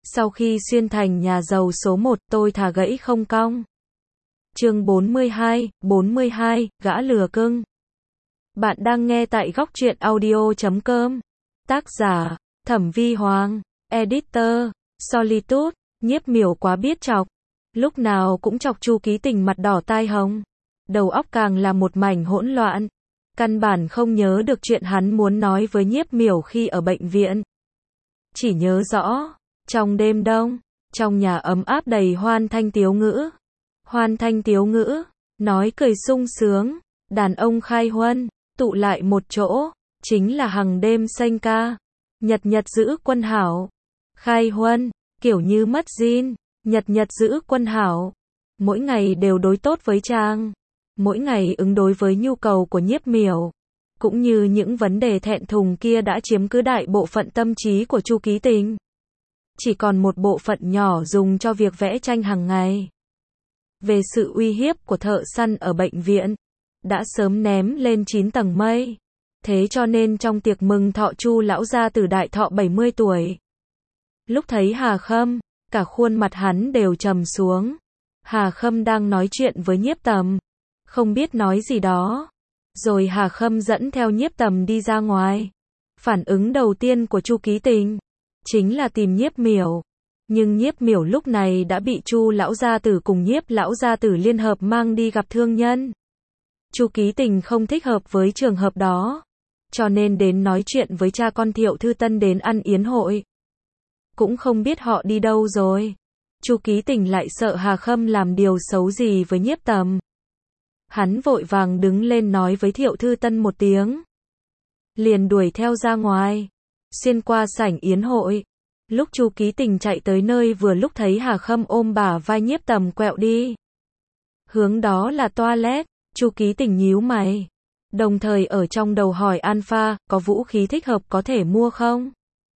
Sau khi xuyên thành nhà giàu số 1, tôi thà gãy không cong. Chương 42, gã lừa cưng. Bạn đang nghe tại góc truyện audio.com. Tác giả, Thẩm Vi Hoàng. Editor, Solitude. Nhiếp Miểu quá biết chọc. Lúc nào cũng chọc Chu Ký Tình mặt đỏ tai hồng. Đầu óc càng là một mảnh hỗn loạn. Căn bản không nhớ được chuyện hắn muốn nói với Nhiếp Miểu khi ở bệnh viện. Chỉ nhớ rõ, trong đêm đông, trong nhà ấm áp đầy hoan thanh tiếu ngữ. Hoan thanh tiếu ngữ, nói cười sung sướng, đàn ông khai huân, tụ lại một chỗ, chính là hằng đêm sanh ca. Nhật nhật giữ quân hảo. Khai huân, kiểu như mất zin, nhật nhật giữ quân hảo. Mỗi ngày đều đối tốt với chàng. Mỗi ngày ứng đối với nhu cầu của Nhiếp Miểu. Cũng như những vấn đề thẹn thùng kia đã chiếm cứ đại bộ phận tâm trí của Chu Ký Tình. Chỉ còn một bộ phận nhỏ dùng cho việc vẽ tranh hàng ngày. Về sự uy hiếp của thợ săn ở bệnh viện, đã sớm ném lên 9 tầng mây. Thế cho nên trong tiệc mừng thọ Chu lão gia tử đại thọ 70 tuổi. Lúc thấy Hà Khâm, cả khuôn mặt hắn đều trầm xuống. Hà Khâm đang nói chuyện với Nhiếp Tầm, không biết nói gì đó. Rồi Hà Khâm dẫn theo Nhiếp Tầm đi ra ngoài. Phản ứng đầu tiên của Chu Ký Tình chính là tìm Nhiếp Miểu. Nhưng Nhiếp Miểu lúc này đã bị Chu lão gia tử cùng Nhiếp lão gia tử liên hợp mang đi gặp thương nhân. Chu Ký Tình không thích hợp với trường hợp đó, cho nên đến nói chuyện với cha con Thiệu Thư Tân đến ăn yến hội. Cũng không biết họ đi đâu rồi. Chu Ký Tình lại sợ Hà Khâm làm điều xấu gì với Nhiếp Tầm. Hắn vội vàng đứng lên nói với Thiệu Thư Tân một tiếng. Liền đuổi theo ra ngoài. Xuyên qua sảnh yến hội. Lúc Chu Ký Tình chạy tới nơi vừa lúc thấy Hà Khâm ôm bả vai Nhiếp Tầm quẹo đi. Hướng đó là toilet. Chu Ký Tình nhíu mày. Đồng thời ở trong đầu hỏi Alpha, có vũ khí thích hợp có thể mua không?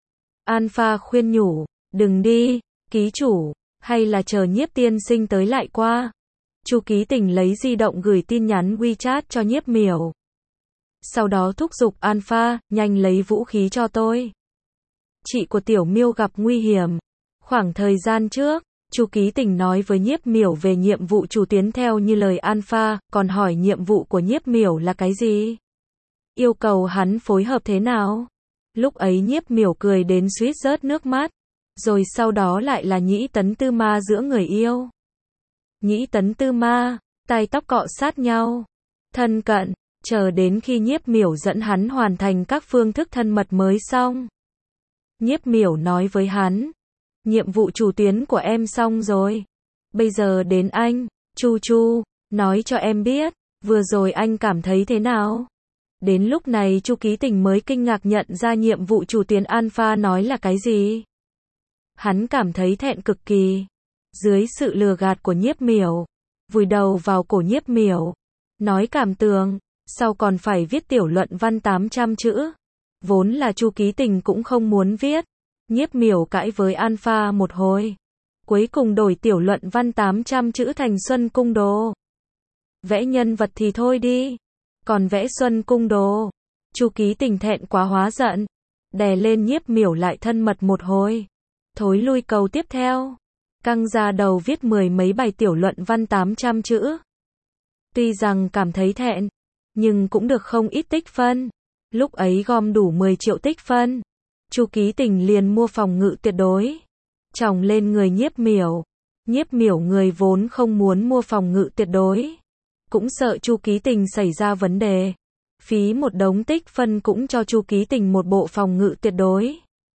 Alpha khuyên nhủ, đừng đi, ký chủ, hay là chờ Nhiếp tiên sinh tới lại qua. Chu Ký Tình lấy di động gửi tin nhắn WeChat cho Nhiếp Miểu. Sau đó thúc giục Alpha, nhanh lấy vũ khí cho tôi. Chị của Tiểu Miêu gặp nguy hiểm. Khoảng thời gian trước, Chu Ký Tình nói với Nhiếp Miểu về nhiệm vụ chủ tuyến theo như lời Alpha, còn hỏi nhiệm vụ của Nhiếp Miểu là cái gì? Yêu cầu hắn phối hợp thế nào? Lúc ấy Nhiếp Miểu cười đến suýt rớt nước mắt. Rồi sau đó lại là nhĩ tấn tư ma giữa người yêu. Nhĩ tấn tư ma, tai tóc cọ sát nhau. Thân cận, chờ đến khi Nhiếp Miểu dẫn hắn hoàn thành các phương thức thân mật mới xong. Nhiếp Miểu nói với hắn. Nhiệm vụ chủ tuyến của em xong rồi. Bây giờ đến anh, Chu Chu, nói cho em biết, vừa rồi anh cảm thấy thế nào? Đến lúc này Chu Ký Tình mới kinh ngạc nhận ra nhiệm vụ chủ tuyến Alpha nói là cái gì. Hắn cảm thấy thẹn cực kỳ. Dưới sự lừa gạt của Nhiếp Miểu, vùi đầu vào cổ Nhiếp Miểu, nói cảm tường, sau còn phải viết tiểu luận văn 800 chữ. Vốn là Chu Ký Tình cũng không muốn viết. Nhiếp Miểu cãi với Alpha một hồi. Cuối cùng đổi tiểu luận văn 800 chữ thành Xuân Cung Đồ. Vẽ nhân vật thì thôi đi. Còn vẽ Xuân Cung Đồ. Chu Ký Tình thẹn quá hóa giận. Đè lên Nhiếp Miểu lại thân mật một hồi. Thối lui câu tiếp theo. Căng ra đầu viết mười mấy bài tiểu luận văn 800 chữ. Tuy rằng cảm thấy thẹn, nhưng cũng được không ít tích phân. Lúc ấy gom đủ 10 triệu tích phân. Chu Ký Tình liền mua phòng ngự tuyệt đối. Chồng lên người Nhiếp Miểu. Nhiếp Miểu người vốn không muốn mua phòng ngự tuyệt đối. Cũng sợ Chu Ký Tình xảy ra vấn đề. Phí một đống tích phân cũng cho Chu Ký Tình một bộ phòng ngự tuyệt đối.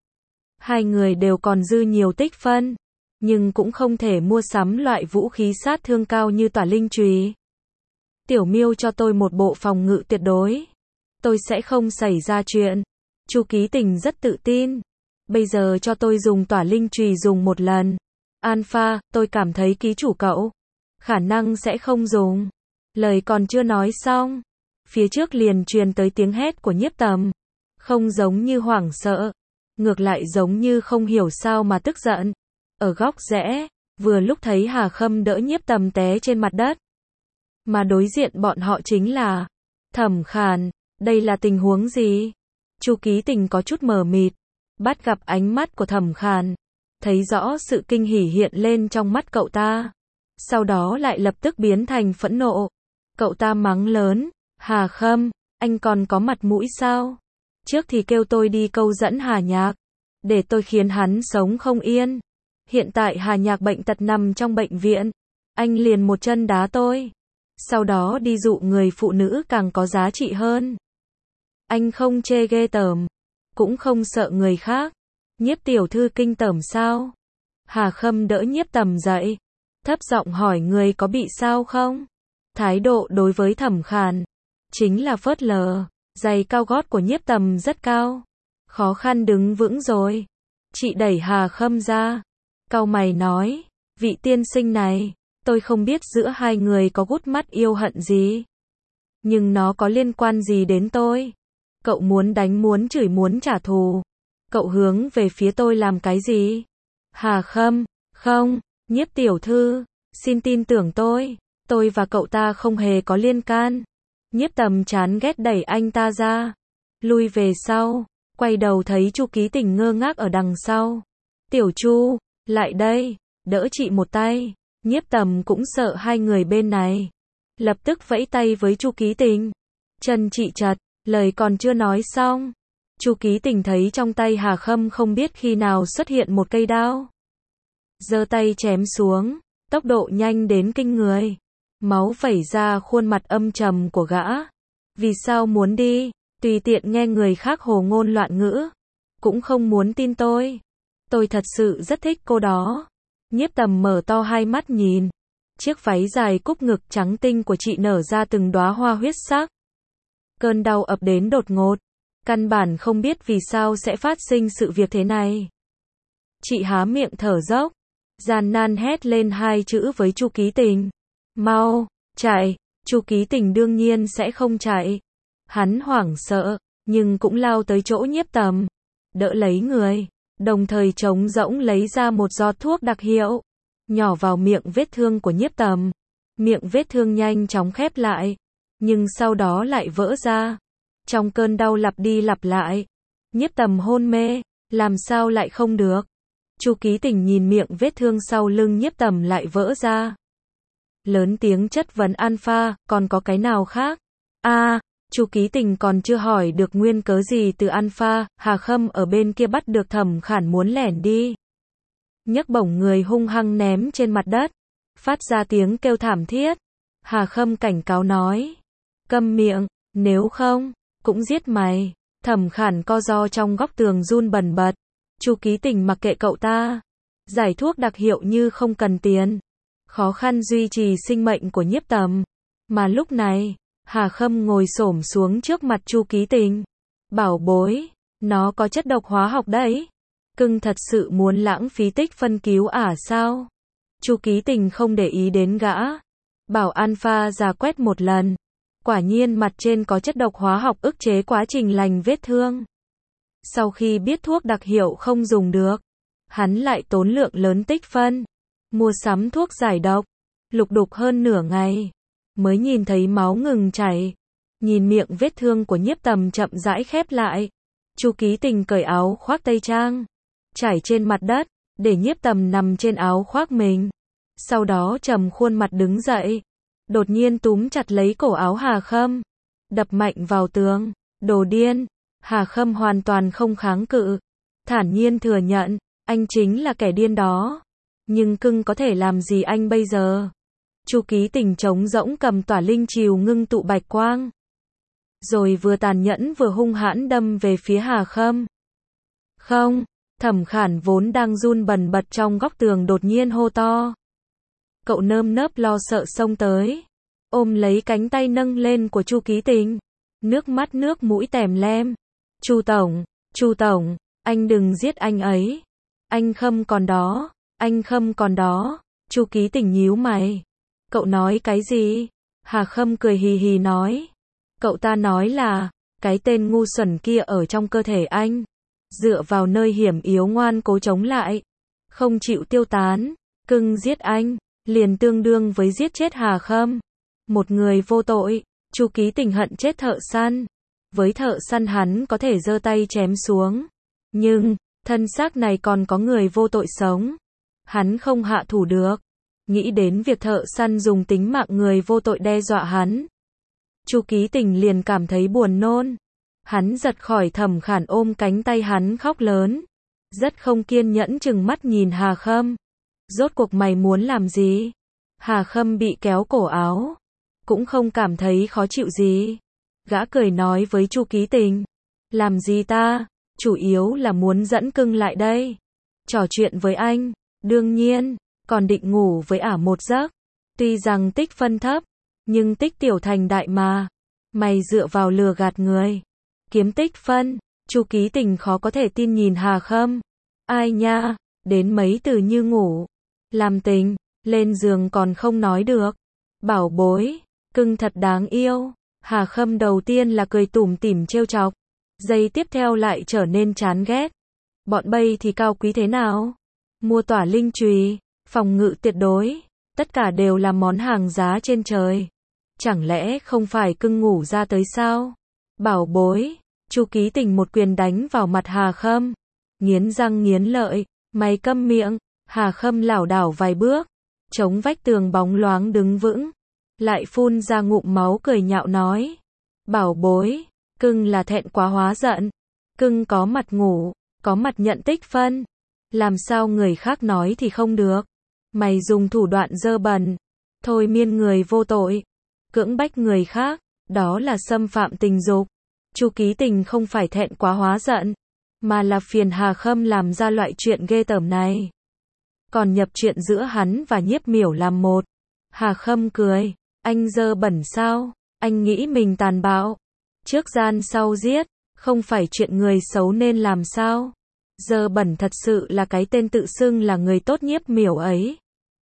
Hai người đều còn dư nhiều tích phân. Nhưng cũng không thể mua sắm loại vũ khí sát thương cao như tỏa linh chùy. Tiểu Miêu cho tôi một bộ phòng ngự tuyệt đối. Tôi sẽ không xảy ra chuyện. Chu Ký Tình rất tự tin. Bây giờ cho tôi dùng tỏa linh chùy dùng một lần. Alpha, tôi cảm thấy ký chủ cậu khả năng sẽ không dùng. Lời còn chưa nói xong, phía trước liền truyền tới tiếng hét của Nhiếp Tầm. Không giống như hoảng sợ, ngược lại giống như không hiểu sao mà tức giận. Ở góc rẽ, vừa lúc thấy Hà Khâm đỡ Nhiếp Tầm té trên mặt đất. Mà đối diện bọn họ chính là Thẩm Khàn. Đây là tình huống gì? Chu Ký Tình có chút mờ mịt. Bắt gặp ánh mắt của Thẩm Khàn, thấy rõ sự kinh hỉ hiện lên trong mắt cậu ta. Sau đó lại lập tức biến thành phẫn nộ. Cậu ta mắng lớn, Hà Khâm, anh còn có mặt mũi sao? Trước thì kêu tôi đi câu dẫn Hà Nhạc, để tôi khiến hắn sống không yên. Hiện tại Hà Nhạc bệnh tật nằm trong bệnh viện, anh liền một chân đá tôi. Sau đó đi dụ người phụ nữ càng có giá trị hơn. Anh không chê ghê tởm, cũng không sợ người khác. Nhiếp tiểu thư kinh tởm sao? Hà Khâm đỡ Nhiếp Tầm dậy, thấp giọng hỏi người có bị sao không? Thái độ đối với Thẩm Khản chính là phớt lờ. Giày cao gót của Nhiếp Tầm rất cao, khó khăn đứng vững rồi. Chị đẩy Hà Khâm ra, cau mày nói, vị tiên sinh này, tôi không biết giữa hai người có gút mắt yêu hận gì, nhưng nó có liên quan gì đến tôi? Cậu muốn đánh, muốn chửi, muốn trả thù, cậu hướng về phía tôi làm cái gì? Hà Khâm, không, Nhiếp tiểu thư, xin tin tưởng tôi và cậu ta không hề có liên can. Nhiếp Tầm chán ghét đẩy anh ta ra, lui về sau, quay đầu thấy Chu Ký Tình ngơ ngác ở đằng sau. Tiểu Chu, lại đây, đỡ chị một tay. Nhiếp Tầm cũng sợ hai người bên này, lập tức vẫy tay với Chu Ký Tình. Chân chị chật, lời còn chưa nói xong, Chu Ký Tình thấy trong tay Hà Khâm không biết khi nào xuất hiện một cây đao, giơ tay chém xuống, tốc độ nhanh đến kinh người. Máu vẩy ra khuôn mặt âm trầm của gã. Vì sao muốn đi? Tùy tiện nghe người khác hồ ngôn loạn ngữ, cũng không muốn tin tôi. Tôi thật sự rất thích cô đó. Nhiếp Tầm mở to hai mắt nhìn. Chiếc váy dài cúc ngực trắng tinh của chị nở ra từng đóa hoa huyết sắc. Cơn đau ập đến đột ngột. Căn bản không biết vì sao sẽ phát sinh sự việc thế này. Chị há miệng thở dốc, gian nan hét lên hai chữ với Chu Ký Tình. Mau, chạy. Chu Ký Tình đương nhiên sẽ không chạy. Hắn hoảng sợ, nhưng cũng lao tới chỗ Nhiếp Tầm, đỡ lấy người, đồng thời trống rỗng lấy ra một giọt thuốc đặc hiệu, nhỏ vào miệng vết thương của Nhiếp Tầm. Miệng vết thương nhanh chóng khép lại, nhưng sau đó lại vỡ ra. Trong cơn đau lặp đi lặp lại, Nhiếp Tầm hôn mê, làm sao lại không được. Chu Ký Tình nhìn miệng vết thương sau lưng Nhiếp Tầm lại vỡ ra, lớn tiếng chất vấn Alpha, còn có cái nào khác? Chu Ký Tình còn chưa hỏi được nguyên cớ gì từ Alpha, Hà Khâm ở bên kia bắt được Thẩm Khản muốn lẻn đi, nhấc bổng người hung hăng ném trên mặt đất, phát ra tiếng kêu thảm thiết. Hà Khâm cảnh cáo nói, câm miệng, nếu không, cũng giết mày. Thẩm Khản co ro trong góc tường run bần bật. Chu Ký Tình mặc kệ cậu ta, giải thuốc đặc hiệu như không cần tiền, khó khăn duy trì sinh mệnh của Nhiếp Tầm. Mà lúc này, Hà Khâm ngồi xổm xuống trước mặt Chu Ký Tình. Bảo bối, nó có chất độc hóa học đấy. Cưng thật sự muốn lãng phí tích phân cứu sao? Chu Ký Tình không để ý đến gã, bảo Alpha ra quét một lần. Quả nhiên mặt trên có chất độc hóa học ức chế quá trình lành vết thương. Sau khi biết thuốc đặc hiệu không dùng được, hắn lại tốn lượng lớn tích phân, mua sắm thuốc giải độc, lục đục hơn nửa ngày, mới nhìn thấy máu ngừng chảy. Nhìn miệng vết thương của Nhiếp Tầm chậm rãi khép lại, Chu Ký Tình cởi áo khoác tây trang, trải trên mặt đất, để Nhiếp Tầm nằm trên áo khoác mình. Sau đó trầm khuôn mặt đứng dậy, đột nhiên túm chặt lấy cổ áo Hà Khâm, đập mạnh vào tường. Đồ điên. Hà Khâm hoàn toàn không kháng cự, thản nhiên thừa nhận, anh chính là kẻ điên đó. Nhưng cưng có thể làm gì anh bây giờ? Chu Ký Tình trống rỗng cầm tỏa linh trìu ngưng tụ bạch quang, rồi vừa tàn nhẫn vừa hung hãn đâm về phía Hà Khâm. Không, Thẩm Khản vốn đang run bần bật trong góc tường đột nhiên hô to. Cậu nơm nớp lo sợ xông tới, ôm lấy cánh tay nâng lên của Chu Ký Tình, nước mắt nước mũi tèm lem. Chu Tổng, anh đừng giết anh ấy. Anh Khâm còn đó. Chu Ký Tình nhíu mày. Cậu nói cái gì? Hà Khâm cười hì hì nói. Cậu ta nói là, cái tên ngu xuẩn kia ở trong cơ thể anh, dựa vào nơi hiểm yếu ngoan cố chống lại, không chịu tiêu tán. Cưng giết anh, liền tương đương với giết chết Hà Khâm, một người vô tội. Chu Ký Tình hận chết thợ săn. Với thợ săn hắn có thể giơ tay chém xuống, nhưng Thân xác này còn có người vô tội sống. Hắn không hạ thủ được. Nghĩ đến việc thợ săn dùng tính mạng người vô tội đe dọa hắn. Chu Ký Tình liền cảm thấy buồn nôn. Hắn giật khỏi Thẩm Khản ôm cánh tay hắn khóc lớn. Rất không kiên nhẫn trừng mắt nhìn Hà Khâm. Rốt cuộc mày muốn làm gì? Hà Khâm bị kéo cổ áo. Cũng không cảm thấy khó chịu gì. Gã cười nói với Chu Ký Tình. Làm gì ta? Chủ yếu là muốn dẫn cưng lại đây. Trò chuyện với anh. Đương nhiên, còn định ngủ với ả một giấc. Tuy rằng tích phân thấp, nhưng tích tiểu thành đại mà. Mày dựa vào lừa gạt người. Kiếm tích phân. Chu Ký Tình khó có thể tin nhìn Hà Khâm. Ai nha, đến mấy từ như ngủ. Làm tình, lên giường còn không nói được. Bảo bối, cưng thật đáng yêu. Hà Khâm đầu tiên là cười tủm tỉm trêu chọc. Giây tiếp theo lại trở nên chán ghét. Bọn bay thì cao quý thế nào? Mua tỏa linh chùy, phòng ngự tuyệt đối, tất cả đều là món hàng giá trên trời. Chẳng lẽ không phải cưng ngủ ra tới sao? Bảo bối, Chu Ký Tình một quyền đánh vào mặt Hà Khâm. Nghiến răng nghiến lợi, mày câm miệng. Hà Khâm lảo đảo vài bước, chống vách tường bóng loáng đứng vững. Lại phun ra ngụm máu cười nhạo nói. Bảo bối, cưng là thẹn quá hóa giận. Cưng có mặt ngủ, có mặt nhận tích phân. Làm sao người khác nói thì không được. Mày dùng thủ đoạn dơ bẩn, thôi miên người vô tội, cưỡng bách người khác, đó là xâm phạm tình dục. Chu Ký Tình không phải thẹn quá hóa giận, mà là phiền Hà Khâm làm ra loại chuyện ghê tởm này. Còn nhập chuyện giữa hắn và Nhiếp Miểu làm một. Hà Khâm cười, anh dơ bẩn sao? Anh nghĩ mình tàn bạo, trước gian sau giết, không phải chuyện người xấu nên làm sao? Dơ bẩn thật sự là cái tên tự xưng là người tốt Nhiếp Miểu ấy.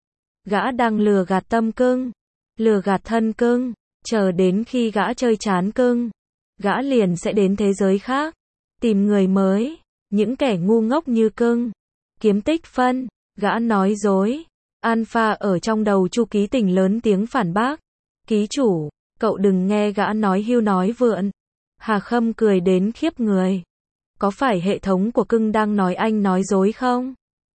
Gã đang lừa gạt tâm cưng, lừa gạt thân cưng, chờ đến khi gã chơi chán cưng, gã liền sẽ đến thế giới khác, tìm người mới, những kẻ ngu ngốc như cưng, kiếm tích phân. Gã nói dối. Alpha ở trong đầu Chu Ký Tình lớn tiếng phản bác. Ký chủ, cậu đừng nghe gã nói hưu nói vượn. Hà Khâm cười đến khiếp người. Có phải hệ thống của cưng đang nói anh nói dối không?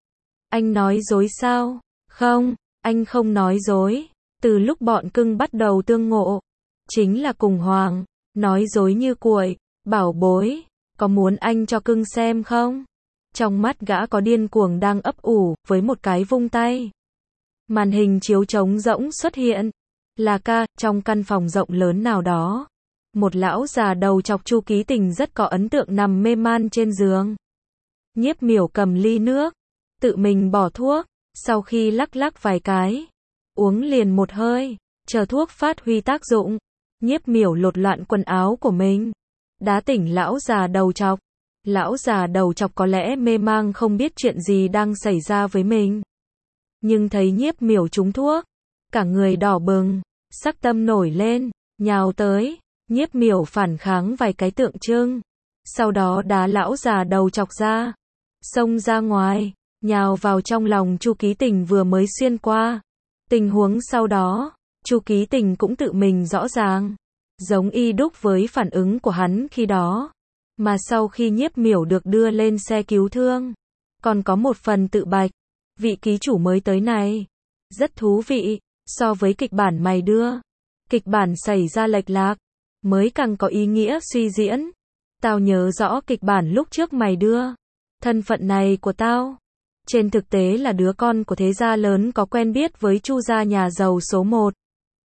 Anh nói dối sao? Không, anh không nói dối. Từ lúc bọn cưng bắt đầu tương ngộ, chính là cùng Hoàng, nói dối như cuội. Bảo bối, có muốn anh cho cưng xem không? Trong mắt gã có điên cuồng đang ấp ủ, với một cái vung tay. Màn hình chiếu trống rỗng xuất hiện. Là trong căn phòng rộng lớn nào đó. Một lão già đầu chọc Chu Ký Tình rất có ấn tượng nằm mê man trên giường. Nhiếp Miểu cầm ly nước, tự mình bỏ thuốc, sau khi lắc lắc vài cái, uống liền một hơi, chờ thuốc phát huy tác dụng. Nhiếp Miểu lột loạn quần áo của mình, đá tỉnh lão già đầu chọc. Lão già đầu chọc có lẽ mê mang không biết chuyện gì đang xảy ra với mình. Nhưng thấy Nhiếp Miểu trúng thuốc, cả người đỏ bừng, sắc tâm nổi lên, nhào tới. Nhiếp Miểu phản kháng vài cái tượng trưng, sau đó đá lão già đầu chọc ra, xông ra ngoài, nhào vào trong lòng Chu Ký Tình vừa mới xuyên qua. Tình huống sau đó, Chu Ký Tình cũng tự mình rõ ràng, giống y đúc với phản ứng của hắn khi đó. Mà sau khi Nhiếp Miểu được đưa lên xe cứu thương, còn có một phần tự bạch. Vị ký chủ mới tới này, rất thú vị, so với kịch bản mày đưa. Kịch bản xảy ra lệch lạc, mới càng có ý nghĩa suy diễn. Tao nhớ rõ kịch bản lúc trước mày đưa. Thân phận này của tao, trên thực tế là đứa con của thế gia lớn có quen biết với Chu gia nhà giàu số 1.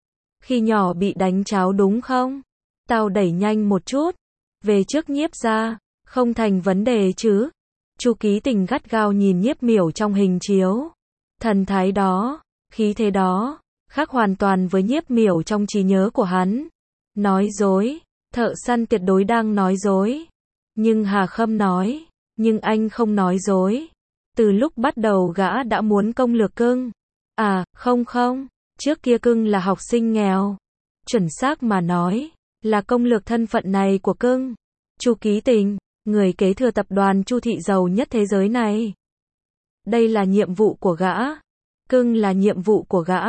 Khi nhỏ bị đánh cháo đúng không? Tao đẩy nhanh một chút. Về trước Nhiếp gia, không thành vấn đề chứ? Chu Ký Tình gắt gao nhìn Nhiếp Miểu trong hình chiếu. Thần thái đó, khí thế đó, khác hoàn toàn với Nhiếp Miểu trong trí nhớ của hắn. Nói dối, thợ săn tuyệt đối đang nói dối. Nhưng Hà Khâm nói, nhưng anh không nói dối. Từ lúc bắt đầu gã đã muốn công lược cưng. À, không, trước kia cưng là học sinh nghèo. Chuẩn xác mà nói, là công lược thân phận này của cưng. Chu Ký Tình, người kế thừa tập đoàn Chu thị giàu nhất thế giới này. Đây là nhiệm vụ của gã. Cưng là nhiệm vụ của gã.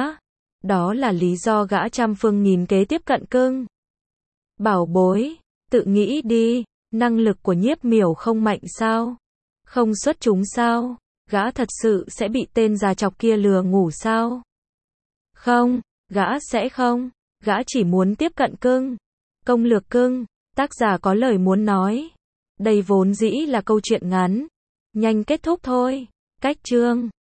Đó là lý do gã trăm phương nghìn kế tiếp cận cưng. Bảo bối, tự nghĩ đi, năng lực của Nhiếp Miểu không mạnh sao? Không xuất chúng sao? Gã thật sự sẽ bị tên già chọc kia lừa ngủ sao? Không, gã sẽ không. Gã chỉ muốn tiếp cận cưng. Công lược cưng. Tác giả có lời muốn nói. Đây vốn dĩ là câu chuyện ngắn. Nhanh kết thúc thôi. Cách chương